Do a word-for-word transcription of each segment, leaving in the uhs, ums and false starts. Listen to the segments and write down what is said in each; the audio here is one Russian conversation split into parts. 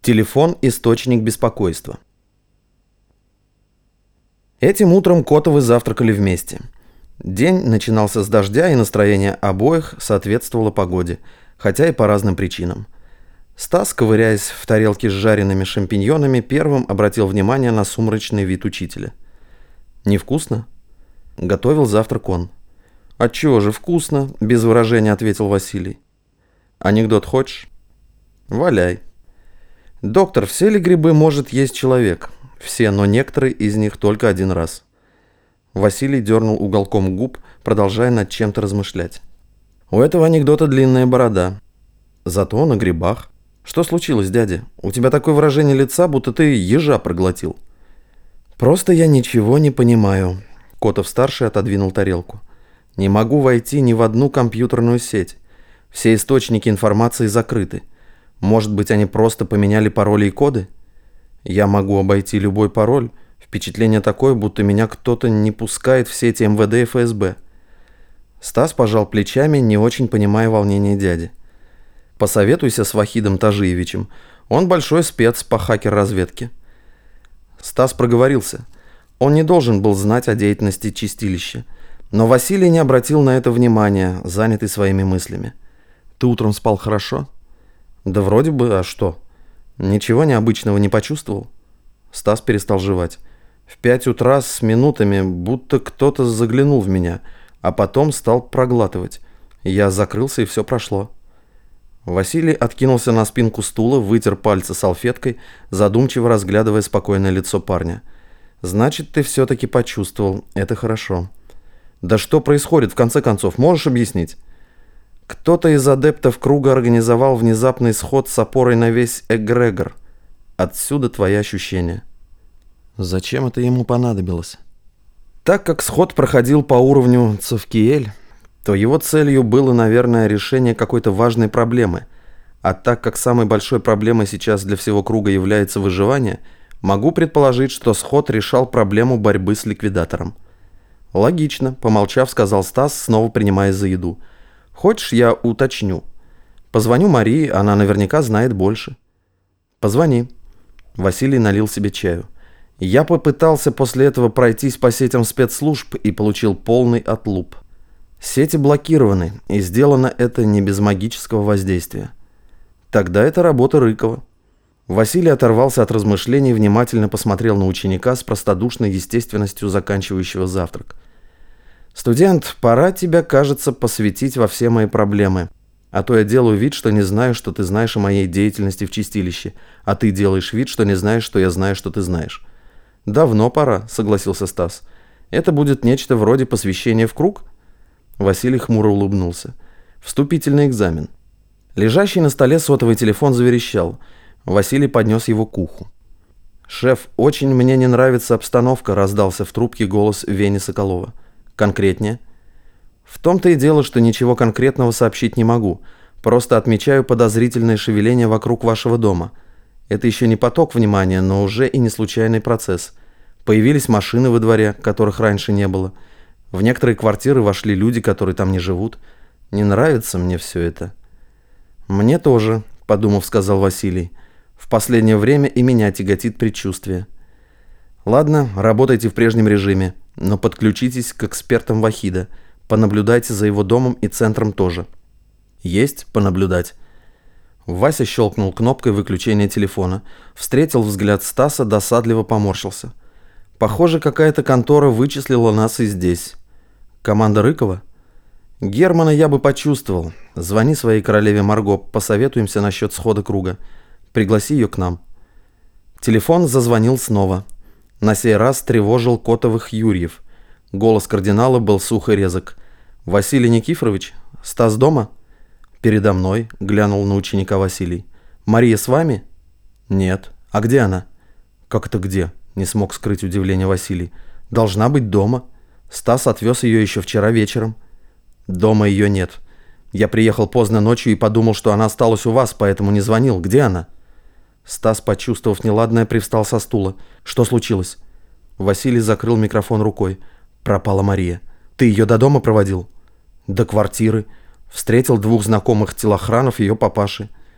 Телефон – источник беспокойства. Этим утром Котовы завтракали вместе. День начинался с дождя, и настроение обоих соответствовало погоде, хотя и по разным причинам. Стас, ковыряясь в тарелке с жареными шампиньонами, первым обратил внимание на сумрачный вид учителя. «Невкусно?» Готовил завтрак он. «Отчего же вкусно?» – без выражения ответил Василий. «Анекдот хочешь?» «Валяй». «Доктор, все ли грибы может есть человек?» «Все, но некоторые из них только один раз». Василий дернул уголком губ, продолжая над чем-то размышлять. «У этого анекдота длинная борода. Зато на грибах. Что случилось, дядя? У тебя такое выражение лица, будто ты ежа проглотил». «Просто я ничего не понимаю». Котов-старший отодвинул тарелку. «Не могу войти ни в одну компьютерную сеть. Все источники информации закрыты. Может быть, они просто поменяли пароли и коды? Я могу обойти любой пароль. Впечатление такое, будто меня кто-то не пускает в сети эм вэ дэ и эф эс бэ». Стас пожал плечами, не очень понимая волнения дяди. «Посоветуйся с Вахидом Тажиевичем. Он большой спец по хакер-разведке». Стас проговорился. Он не должен был знать о деятельности чистилища. Но Василий не обратил на это внимания, занятый своими мыслями. «Ты утром спал хорошо?» «Да вроде бы, а что? Ничего необычного не почувствовал?» Стас перестал жевать. «В пять утра с минутами, будто кто-то заглянул в меня, а потом стал проглатывать. Я закрылся, и все прошло». Василий откинулся на спинку стула, вытер пальцы салфеткой, задумчиво разглядывая спокойное лицо парня. «Значит, ты все-таки почувствовал. Это хорошо. Да что происходит, в конце концов, можешь объяснить?» «Кто-то из адептов круга организовал внезапный сход с опорой на весь эгрегор. Отсюда твои ощущения». «Зачем это ему понадобилось?» «Так как сход проходил по уровню Цавкиэль, то его целью было, наверное, решение какой-то важной проблемы. А так как самой большой проблемой сейчас для всего круга является выживание, могу предположить, что сход решал проблему борьбы с ликвидатором». «Логично», — помолчав, сказал Стас, снова принимаясь за еду. «Хочешь, я уточню? Позвоню Марии, она наверняка знает больше». «Позвони». Василий налил себе чаю. «Я попытался после этого пройтись по сетям спецслужб и получил полный отлуп. Сети блокированы, и сделано это не без магического воздействия. Тогда это работа Рыкова». Василий оторвался от размышлений и внимательно посмотрел на ученика с простодушной естественностью заканчивающего завтрак. «Студент, пора тебя, кажется, посвятить во все мои проблемы. А то я делаю вид, что не знаю, что ты знаешь о моей деятельности в чистилище, а ты делаешь вид, что не знаешь, что я знаю, что ты знаешь». «Давно пора», — согласился Стас. «Это будет нечто вроде посвящения в круг?» Василий хмуро улыбнулся. «Вступительный экзамен». Лежащий на столе сотовый телефон заверещал. Василий поднес его к уху. «Шеф, очень мне не нравится обстановка», — раздался в трубке голос Вени Соколова. «Конкретнее?» «В том-то и дело, что ничего конкретного сообщить не могу. Просто отмечаю подозрительное шевеление вокруг вашего дома. Это еще не поток внимания, но уже и не случайный процесс. Появились машины во дворе, которых раньше не было. В некоторые квартиры вошли люди, которые там не живут. Не нравится мне все это». «Мне тоже», — подумав, сказал Василий. «В последнее время и меня тяготит предчувствие». «Ладно, работайте в прежнем режиме, но подключитесь к экспертам Вахида. Понаблюдайте за его домом и центром тоже». «Есть понаблюдать». Вася щелкнул кнопкой выключения телефона, встретил взгляд Стаса, досадливо поморщился. «Похоже, какая-то контора вычислила нас и здесь». «Команда Рыкова?» «Германа я бы почувствовал. Звони своей королеве Марго, посоветуемся насчет схода круга. Пригласи ее к нам». Телефон зазвонил снова. На сей раз тревожил Котовых Юрьев. Голос кардинала был сух и резок. «Василий Никифорович? Стас дома?» «Передо мной», — глянул на ученика Василий. «Мария с вами?» «Нет. А где она?» «Как это где?» — не смог скрыть удивление Василий. «Должна быть дома. Стас отвез ее еще вчера вечером». «Дома ее нет. Я приехал поздно ночью и подумал, что она осталась у вас, поэтому не звонил. Где она?» Стас, почувствовав неладное, привстал со стула. «Что случилось?» Василий закрыл микрофон рукой. «Пропала Мария. Ты ее до дома проводил?» «До квартиры. Встретил двух знакомых телохранов ее папаши».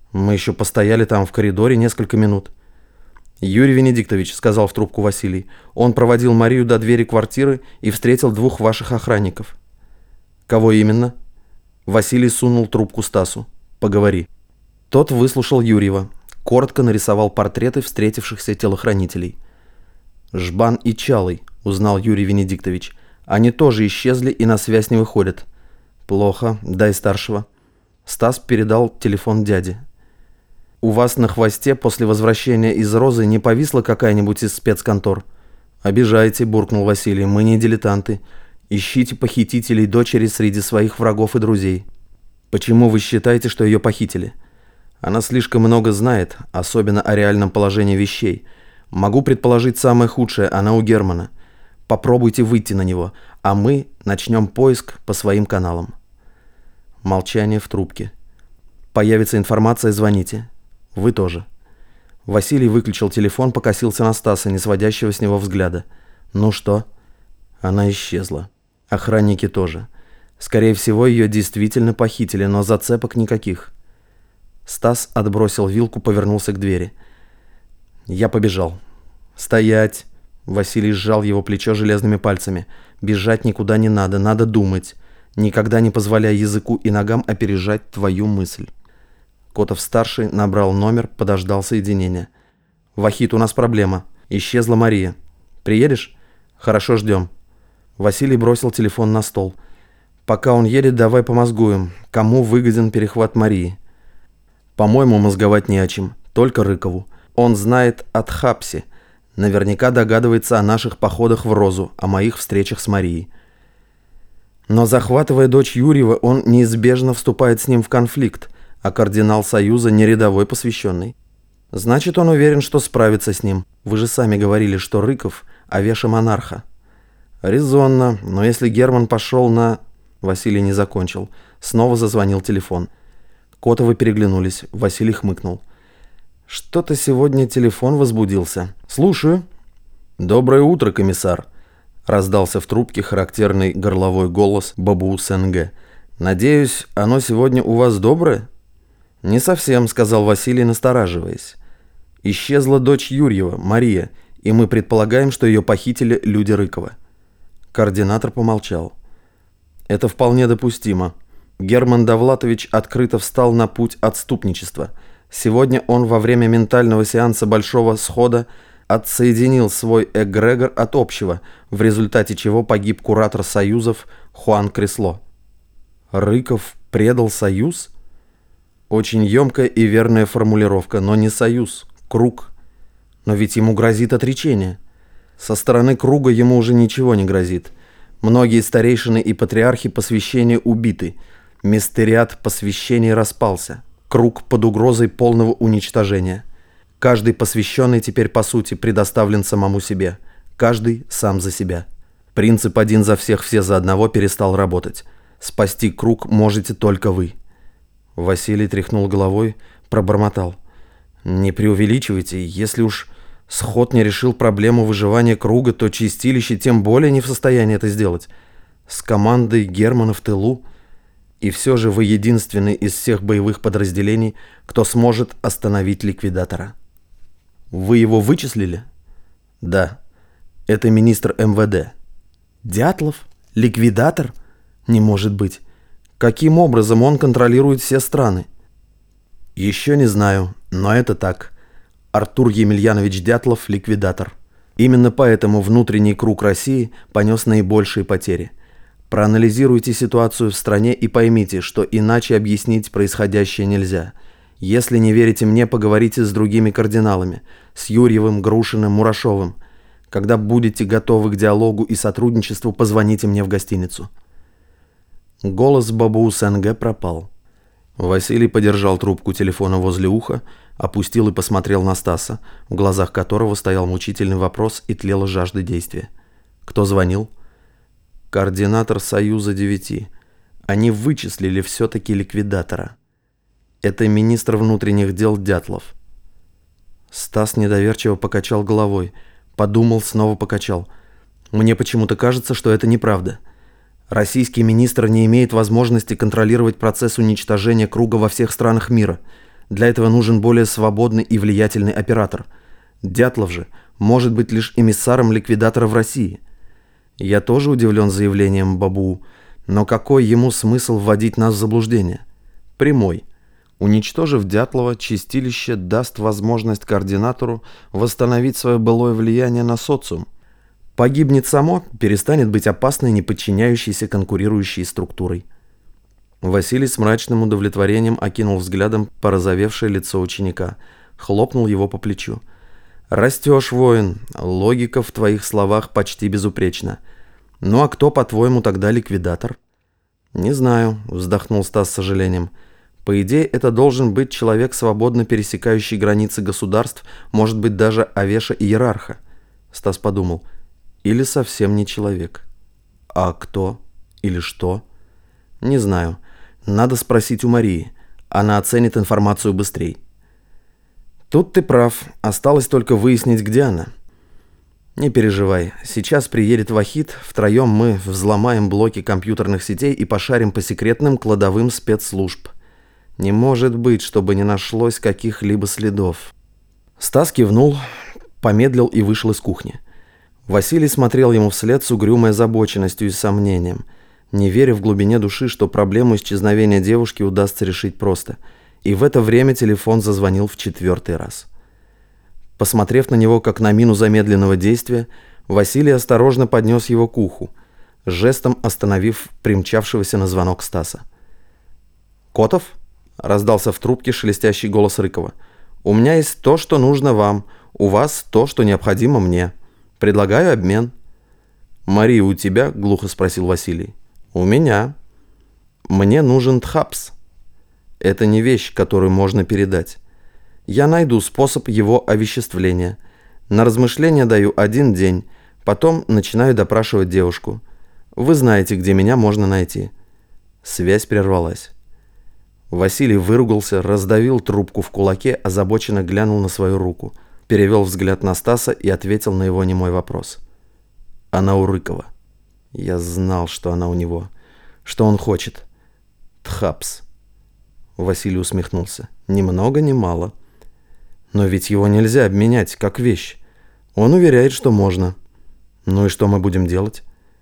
Мы еще постояли там в коридоре несколько минут. «Юрий Венедиктович», — сказал в трубку Василий, — «он проводил Марию до двери квартиры и встретил двух ваших охранников». «Кого именно?» Василий сунул трубку Стасу. «Поговори». Тот выслушал Юрьева, коротко нарисовал портреты встретившихся телохранителей. «Жбан и Чалый», — узнал Юрий Венедиктович. «Они тоже исчезли и на связь не выходят». «Плохо. Дай старшего». Стас передал телефон дяде. «У вас на хвосте после возвращения из Розы не повисла какая-нибудь из спецконтор?» «Обижаете», — буркнул Василий, — «мы не дилетанты. Ищите похитителей дочери среди своих врагов и друзей». «Почему вы считаете, что ее похитили?» «Она слишком много знает, особенно о реальном положении вещей. Могу предположить самое худшее, она у Германа. Попробуйте выйти на него, а мы начнем поиск по своим каналам». Молчание в трубке. «Появится информация, звоните. Вы тоже». Василий выключил телефон, покосился на Стаса, не сводящего с него взгляда. «Ну что?» Она исчезла. Охранники тоже. Скорее всего, ее действительно похитили, но зацепок никаких. Стас отбросил вилку, повернулся к двери. «Я побежал». «Стоять!» Василий сжал его плечо железными пальцами. «Бежать никуда не надо, надо думать. Никогда не позволяй языку и ногам опережать твою мысль». Котов-старший набрал номер, подождал соединения. «Вахит, у нас проблема. Исчезла Мария. Приедешь?» «Хорошо, ждем». Василий бросил телефон на стол. «Пока он едет, давай помозгуем. Кому выгоден перехват Марии?» «По-моему, мозговать не о чем. Только Рыкову. Он знает о Тхапсе. Наверняка догадывается о наших походах в Розу, о моих встречах с Марией. Но захватывая дочь Юрьева, он неизбежно вступает с ним в конфликт, а кардинал Союза не рядовой посвященный. Значит, он уверен, что справится с ним. Вы же сами говорили, что Рыков – овеша монарха». «Резонно, но если Герман пошел на...» Василий не закончил. Снова зазвонил телефон. Котовы переглянулись. Василий хмыкнул. «Что-то сегодня телефон возбудился. Слушаю». «Доброе утро, комиссар», — раздался в трубке характерный горловой голос Бабу Сенге. «Надеюсь, оно сегодня у вас доброе?» «Не совсем», — сказал Василий, настораживаясь. «Исчезла дочь Юрьева, Мария, и мы предполагаем, что ее похитили люди Рыкова». Координатор помолчал. «Это вполне допустимо. Герман Довлатович открыто встал на путь отступничества. Сегодня он во время ментального сеанса Большого Схода отсоединил свой эгрегор от общего, в результате чего погиб куратор союзов Хуан Кресло». «Рыков предал союз?» Очень емкая и верная формулировка, но не союз, круг. Но ведь ему грозит отречение. Со стороны круга ему уже ничего не грозит. Многие старейшины и патриархи посвящения убиты. Мистериат посвящений распался. Круг под угрозой полного уничтожения. Каждый посвященный теперь, по сути, предоставлен самому себе. Каждый сам за себя. Принцип «один за всех, все за одного» перестал работать. Спасти круг можете только вы. Василий тряхнул головой, пробормотал. «Не преувеличивайте, если уж Сход не решил проблему выживания круга, то чистилище тем более не в состоянии это сделать. С командой Германа в тылу. И все же вы единственный из всех боевых подразделений, кто сможет остановить ликвидатора». «Вы его вычислили?» «Да. Это министр эм вэ дэ». «Дятлов? Ликвидатор? Не может быть. Каким образом он контролирует все страны?» «Еще не знаю, но это так. Артур Емельянович Дятлов – ликвидатор. Именно поэтому внутренний круг России понес наибольшие потери. Проанализируйте ситуацию в стране и поймите, что иначе объяснить происходящее нельзя. Если не верите мне, поговорите с другими кардиналами, с Юрьевым, Грушиным, Мурашовым. Когда будете готовы к диалогу и сотрудничеству, позвоните мне в гостиницу». Голос Бабу Сенге пропал. Василий подержал трубку телефона возле уха, опустил и посмотрел на Стаса, в глазах которого стоял мучительный вопрос и тлела жажда действия. «Кто звонил?» «Координатор Союза девяти. Они вычислили все-таки ликвидатора. Это министр внутренних дел Дятлов». Стас недоверчиво покачал головой, подумал, снова покачал. «Мне почему-то кажется, что это неправда. Российский министр не имеет возможности контролировать процесс уничтожения круга во всех странах мира. Для этого нужен более свободный и влиятельный оператор. Дятлов же может быть лишь эмиссаром ликвидатора в России. Я тоже удивлен заявлением Бабу, но какой ему смысл вводить нас в заблуждение? Прямой. Уничтожив Дятлова, чистилище даст возможность координатору восстановить свое былое влияние на социум. Погибнет само, перестанет быть опасной, не подчиняющейся конкурирующей структурой. Василий с мрачным удовлетворением окинул взглядом порозовевшее лицо ученика, хлопнул его по плечу. «Растешь, воин, логика в твоих словах почти безупречна. Ну а кто, по-твоему, тогда ликвидатор?» «Не знаю», — вздохнул Стас с сожалением. «По идее, это должен быть человек, свободно пересекающий границы государств, может быть, даже Авеша-иерарха». Стас подумал. «Или совсем не человек». «А кто? Или что?» «Не знаю. Надо спросить у Марии. Она оценит информацию быстрей». «Тут ты прав. Осталось только выяснить, где она». «Не переживай. Сейчас приедет Вахид. Втроем мы взломаем блоки компьютерных сетей и пошарим по секретным кладовым спецслужб. Не может быть, чтобы не нашлось каких-либо следов». Стас кивнул, помедлил и вышел из кухни. Василий смотрел ему вслед с угрюмой озабоченностью и сомнением, не веря в глубине души, что проблему исчезновения девушки удастся решить просто. И в это время телефон зазвонил в четвертый раз. Посмотрев на него как на мину замедленного действия, Василий осторожно поднес его к уху, жестом остановив примчавшегося на звонок Стаса. «Котов?» — раздался в трубке шелестящий голос Рыкова. «У меня есть то, что нужно вам, у вас то, что необходимо мне. Предлагаю обмен». «Мария у тебя?» — глухо спросил Василий. «У меня. Мне нужен тхапс. Это не вещь, которую можно передать. Я найду способ его овеществления. На размышление даю один день, потом начинаю допрашивать девушку. Вы знаете, где меня можно найти». Связь прервалась. Василий выругался, раздавил трубку в кулаке, озабоченно глянул на свою руку, перевел взгляд на Стаса и ответил на его немой вопрос. «Она у Рыкова. Я знал, что она у него. Что он хочет? Тхапс». Василий усмехнулся. «Ни много, ни мало. Но ведь его нельзя обменять, как вещь. Он уверяет, что можно. Ну и что мы будем делать?»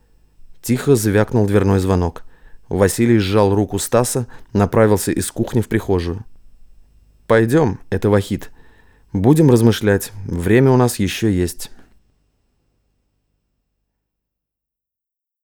Тихо звякнул дверной звонок. Василий сжал руку Стаса, направился из кухни в прихожую. «Пойдем, это Вахид. Будем размышлять. Время у нас еще есть».